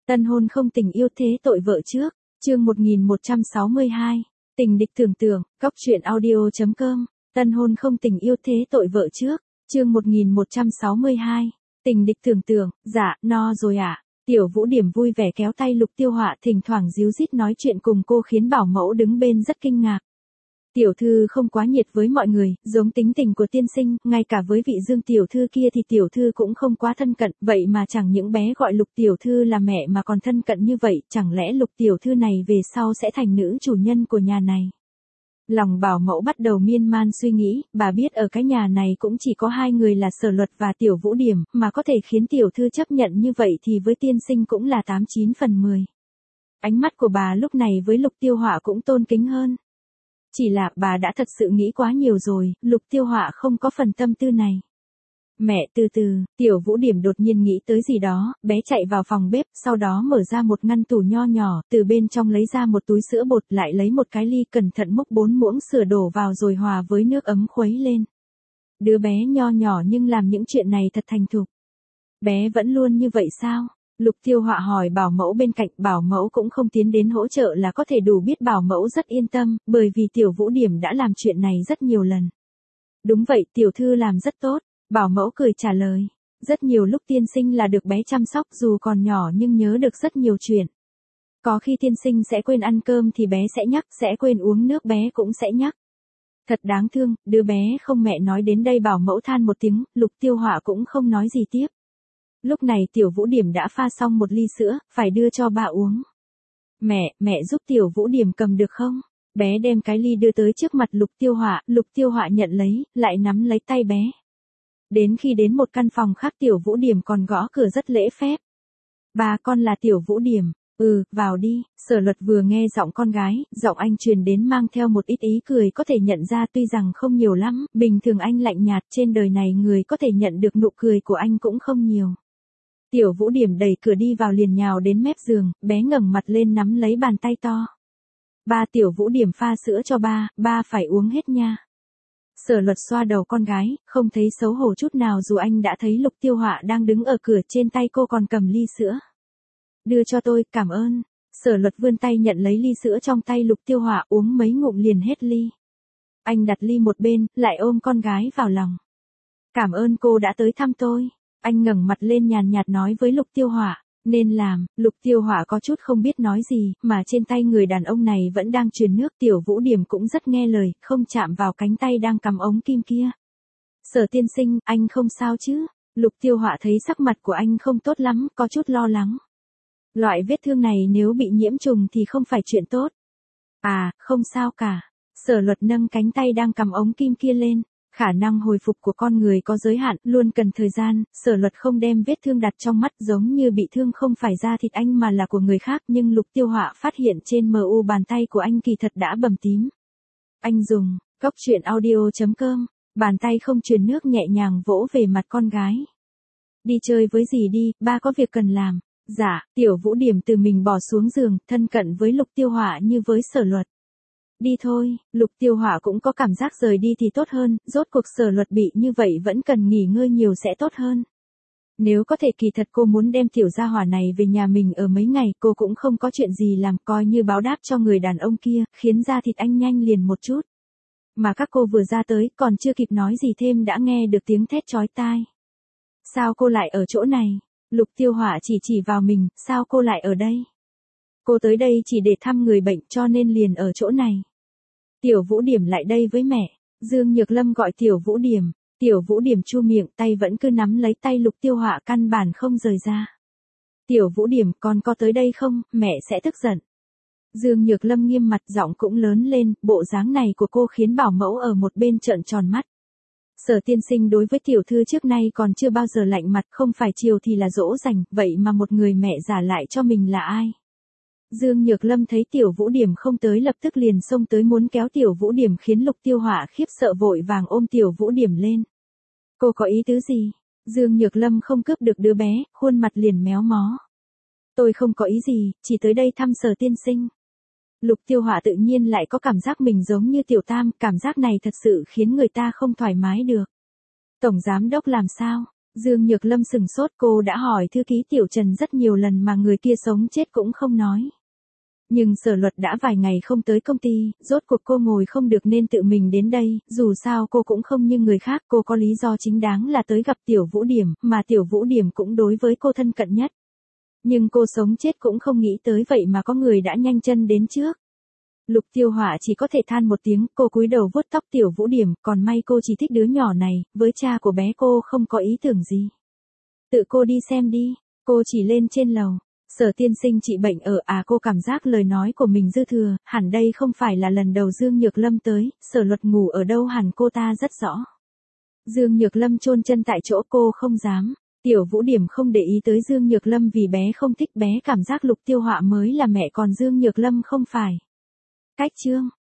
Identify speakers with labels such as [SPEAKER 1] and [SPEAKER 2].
[SPEAKER 1] Tân hôn không tình yêu thế tội vợ trước, chương 1162, tình địch tưởng tượng, góc truyện audio.com, tân hôn không tình yêu thế tội vợ trước, chương 1162, tình địch tưởng tượng, dạ, no rồi ạ. Tiểu Vũ Điểm vui vẻ kéo tay Lục Tiêu Họa thỉnh thoảng díu dít nói chuyện cùng cô khiến bảo mẫu đứng bên rất kinh ngạc. Tiểu thư không quá nhiệt với mọi người, giống tính tình của tiên sinh, ngay cả với vị Dương tiểu thư kia thì tiểu thư cũng không quá thân cận, vậy mà chẳng những bé gọi Lục tiểu thư là mẹ mà còn thân cận như vậy, chẳng lẽ Lục tiểu thư này về sau sẽ thành nữ chủ nhân của nhà này. Lòng bảo mẫu bắt đầu miên man suy nghĩ, bà biết ở cái nhà này cũng chỉ có hai người là Sở Luật và Tiểu Vũ Điểm, mà có thể khiến tiểu thư chấp nhận như vậy thì với tiên sinh cũng là 89 phần 10. Ánh mắt của bà lúc này với Lục Tiêu Họa cũng tôn kính hơn. Chỉ là bà đã thật sự nghĩ quá nhiều rồi, Lục Tiêu Họa không có phần tâm tư này. Mẹ từ từ, Tiểu Vũ Điểm đột nhiên nghĩ tới gì đó, bé chạy vào phòng bếp, sau đó mở ra một ngăn tủ nho nhỏ, từ bên trong lấy ra một túi sữa bột, lại lấy một cái ly cẩn thận múc 4 muỗng sữa đổ vào rồi hòa với nước ấm khuấy lên. Đứa bé nho nhỏ nhưng làm những chuyện này thật thành thục. Bé vẫn luôn như vậy sao? Lục Tiêu Họa hỏi bảo mẫu bên cạnh, bảo mẫu cũng không tiến đến hỗ trợ là có thể đủ biết bảo mẫu rất yên tâm, bởi vì Tiểu Vũ Điểm đã làm chuyện này rất nhiều lần. Đúng vậy, tiểu thư làm rất tốt, bảo mẫu cười trả lời. Rất nhiều lúc tiên sinh là được bé chăm sóc dù còn nhỏ nhưng nhớ được rất nhiều chuyện. Có khi tiên sinh sẽ quên ăn cơm thì bé sẽ nhắc, sẽ quên uống nước bé cũng sẽ nhắc. Thật đáng thương, đứa bé không mẹ nói đến đây bảo mẫu than một tiếng, Lục Tiêu Họa cũng không nói gì tiếp. Lúc này Tiểu Vũ Điểm đã pha xong một ly sữa, phải đưa cho bà uống. Mẹ giúp Tiểu Vũ Điểm cầm được không? Bé đem cái ly đưa tới trước mặt Lục Tiêu Họa nhận lấy, lại nắm lấy tay bé. Đến khi đến một căn phòng khác Tiểu Vũ Điểm còn gõ cửa rất lễ phép. Bà con là Tiểu Vũ Điểm, vào đi. Sở Luật vừa nghe giọng con gái, giọng anh truyền đến mang theo một ít ý cười có thể nhận ra tuy rằng không nhiều lắm, bình thường anh lạnh nhạt trên đời này người có thể nhận được nụ cười của anh cũng không nhiều. Tiểu Vũ Điểm đẩy cửa đi vào liền nhào đến mép giường, bé ngẩng mặt lên nắm lấy bàn tay to. Ba Tiểu Vũ Điểm pha sữa cho ba phải uống hết nha. Sở Luật xoa đầu con gái, không thấy xấu hổ chút nào dù anh đã thấy Lục Tiêu Họa đang đứng ở cửa trên tay cô còn cầm ly sữa. Đưa cho tôi, cảm ơn. Sở Luật vươn tay nhận lấy ly sữa trong tay Lục Tiêu Họa uống mấy ngụm liền hết ly. Anh đặt ly một bên, lại ôm con gái vào lòng. Cảm ơn cô đã tới thăm tôi. Anh ngẩng mặt lên nhàn nhạt nói với Lục Tiêu Họa, nên làm. Lục Tiêu Họa có chút không biết nói gì, mà trên tay người đàn ông này vẫn đang truyền nước. Tiểu Vũ Điểm cũng rất nghe lời, không chạm vào cánh tay đang cầm ống kim kia. Sở tiên sinh, anh không sao chứ? Lục Tiêu Họa thấy sắc mặt của anh không tốt lắm, có chút lo lắng. Loại vết thương này nếu bị nhiễm trùng thì không phải chuyện tốt. À, không sao cả. Sở Luật nâng cánh tay đang cầm ống kim kia lên. Khả năng hồi phục của con người có giới hạn, luôn cần thời gian. Sở Luật không đem vết thương đặt trong mắt giống như bị thương không phải da thịt anh mà là của người khác, nhưng Lục Tiêu Họa phát hiện trên MU bàn tay của anh kỳ thật đã bầm tím. Anh dùng góc truyện audio.com, bàn tay không truyền nước nhẹ nhàng vỗ về mặt con gái. Đi chơi với dì đi, ba có việc cần làm. Dạ, Tiểu Vũ Điểm từ mình bỏ xuống giường, thân cận với Lục Tiêu Họa như với Sở Luật. Đi thôi, Lục Tiêu Họa cũng có cảm giác rời đi thì tốt hơn, rốt cuộc Sở Luật bị như vậy vẫn cần nghỉ ngơi nhiều sẽ tốt hơn. Nếu có thể kỳ thật cô muốn đem tiểu gia hỏa này về nhà mình ở mấy ngày, cô cũng không có chuyện gì làm, coi như báo đáp cho người đàn ông kia, khiến da thịt anh nhanh liền một chút. Mà các cô vừa ra tới, còn chưa kịp nói gì thêm đã nghe được tiếng thét chói tai. Sao cô lại ở chỗ này? Lục Tiêu Họa chỉ vào mình, sao cô lại ở đây? Cô tới đây chỉ để thăm người bệnh cho nên liền ở chỗ này. Tiểu Vũ Điểm lại đây với mẹ. Dương Nhược Lâm gọi Tiểu Vũ Điểm. Tiểu Vũ Điểm chu miệng tay vẫn cứ nắm lấy tay Lục Tiêu Họa căn bản không rời ra. Tiểu Vũ Điểm con có tới đây không, mẹ sẽ tức giận. Dương Nhược Lâm nghiêm mặt giọng cũng lớn lên, bộ dáng này của cô khiến bảo mẫu ở một bên trợn tròn mắt. Sở tiên sinh đối với tiểu thư trước nay còn chưa bao giờ lạnh mặt, không phải chiều thì là dỗ dành, vậy mà một người mẹ giả lại cho mình là ai? Dương Nhược Lâm thấy Tiểu Vũ Điểm không tới lập tức liền xông tới muốn kéo Tiểu Vũ Điểm khiến Lục Tiêu Họa khiếp sợ vội vàng ôm Tiểu Vũ Điểm lên. Cô có ý tứ gì? Dương Nhược Lâm không cướp được đứa bé, khuôn mặt liền méo mó. Tôi không có ý gì, chỉ tới đây thăm Sở tiên sinh. Lục Tiêu Họa tự nhiên lại có cảm giác mình giống như Tiểu Tam, cảm giác này thật sự khiến người ta không thoải mái được. Tổng giám đốc làm sao? Dương Nhược Lâm sửng sốt, cô đã hỏi thư ký Tiểu Trần rất nhiều lần mà người kia sống chết cũng không nói. Nhưng Sở Luật đã vài ngày không tới công ty, rốt cuộc cô ngồi không được nên tự mình đến đây, dù sao cô cũng không như người khác, cô có lý do chính đáng là tới gặp Tiểu Vũ Điểm, mà Tiểu Vũ Điểm cũng đối với cô thân cận nhất. Nhưng cô sống chết cũng không nghĩ tới vậy mà có người đã nhanh chân đến trước. Lục Tiêu Họa chỉ có thể than một tiếng, cô cúi đầu vuốt tóc Tiểu Vũ Điểm, còn may cô chỉ thích đứa nhỏ này, với cha của bé cô không có ý tưởng gì. Tự cô đi xem đi, cô chỉ lên trên lầu. Sở tiên sinh trị bệnh ở cô cảm giác lời nói của mình dư thừa, hẳn đây không phải là lần đầu Dương Nhược Lâm tới, Sở Luật ngủ ở đâu hẳn cô ta rất rõ. Dương Nhược Lâm chôn chân tại chỗ, cô không dám. Tiểu Vũ Điểm không để ý tới Dương Nhược Lâm vì bé không thích, bé cảm giác Lục Tiêu Họa mới là mẹ còn Dương Nhược Lâm không phải. Cách chương